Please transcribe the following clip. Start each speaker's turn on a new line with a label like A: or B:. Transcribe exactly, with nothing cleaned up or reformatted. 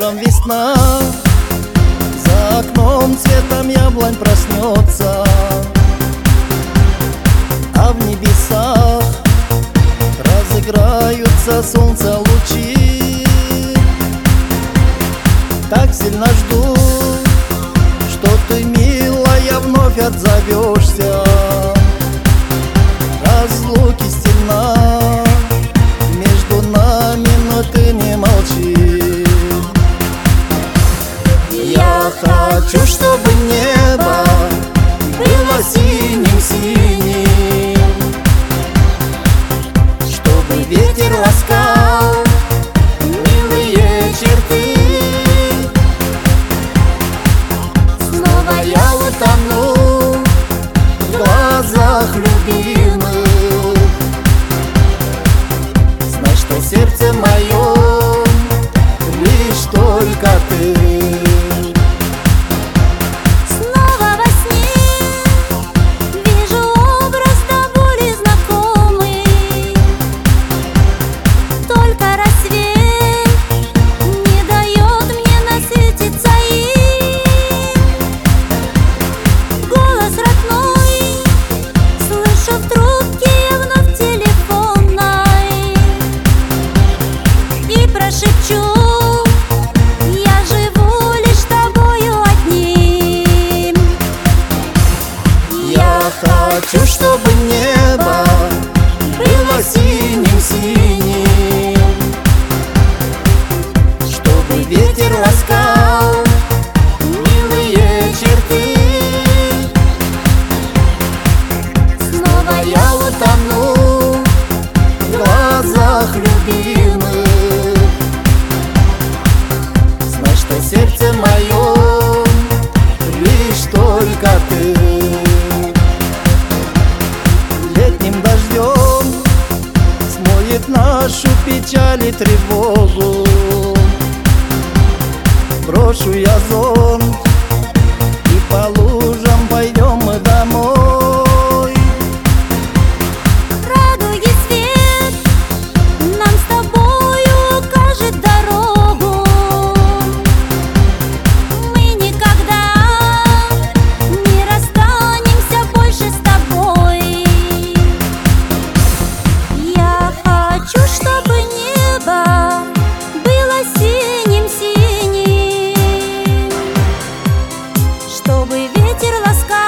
A: утром весна, за окном цветом яблонь проснется, а в небесах разыграются солнца лучи. Так сильно жду, что ты, милая, вновь отзовешься. Разлуки стена между нами, но ты не молчи. Я хочу, чтобы небо было синим-синим, чтобы ветер ласкал милые черты. Снова я утону в глазах любимых. Знай, что сердце мое лишь только ты. Хочу, чтобы небо было синим-синим, чтобы ветер ласкал милые черты. Снова я утону в глазах любимых. Знай, что сердце мое лишь только ты. Смоет нашу печаль и тревогу. Брошу я зонт, и по лужам пойдем мы домой.
B: Радуги свет нам с тобою укажет дорогу. Мы никогда не расстанемся больше с тобой. Я хочу, чтобы небо было синим-синим, чтобы ветер ласкал